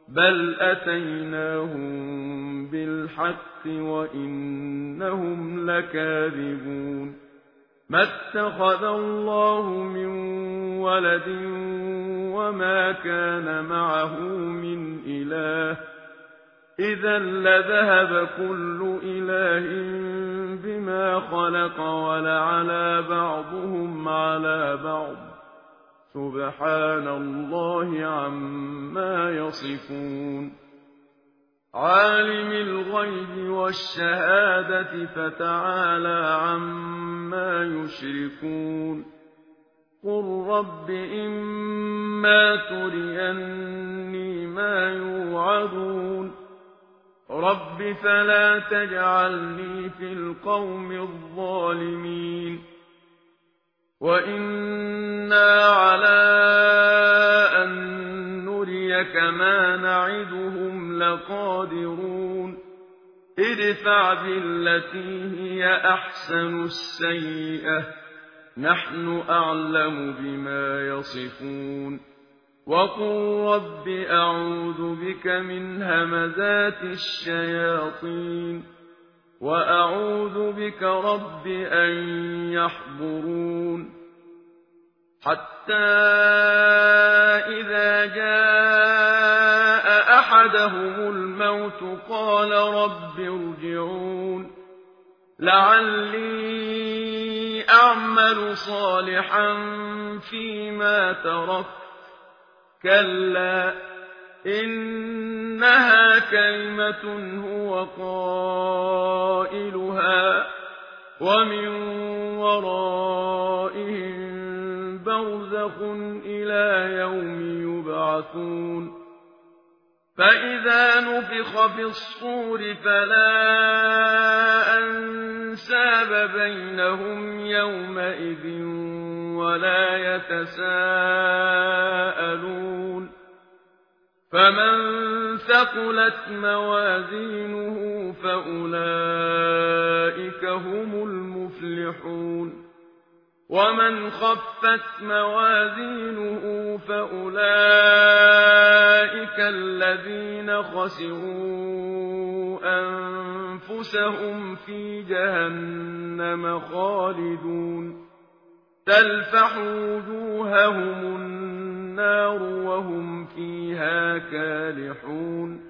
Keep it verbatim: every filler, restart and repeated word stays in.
بل أتيناهم بالحق وإنهم لكاذبون ما اتخذ الله من ولد وما كان معه من إله إذا لذهب كل إله بما خلق ولعلى بعضهم على بعض سبحان الله عما يصفون عالم الغيب والشهادة فتعالى عما يشركون قل رب إما تريني ما يوعدون رب فلا تجعلني في القوم الظالمين وإنا على أن نريك ما نعدهم لقادرون ادفع بالتي هي أحسن السيئة نحن أعلم بما يصفون وقل رب أعوذ بك من همزات الشياطين وأعوذ بك رب أن يحضرون حتى إذا جاء أحدهم الموت قال رب ارجعون لعلي أعمل صالحا فيما تركت كلا إنها كلمة هو قائلها ومن ورائهم برزخ إلى يوم يبعثون فإذا نفخ في الصور فلا أنساب بينهم يومئذ ولا يتساءلون فمن ثقلت موازينه فأولئك هم المفلحون ومن خفت موازينه فأولئك الذين خسروا أنفسهم في جهنم خالدون تلفح وجوههم النار وهم فيها كالحون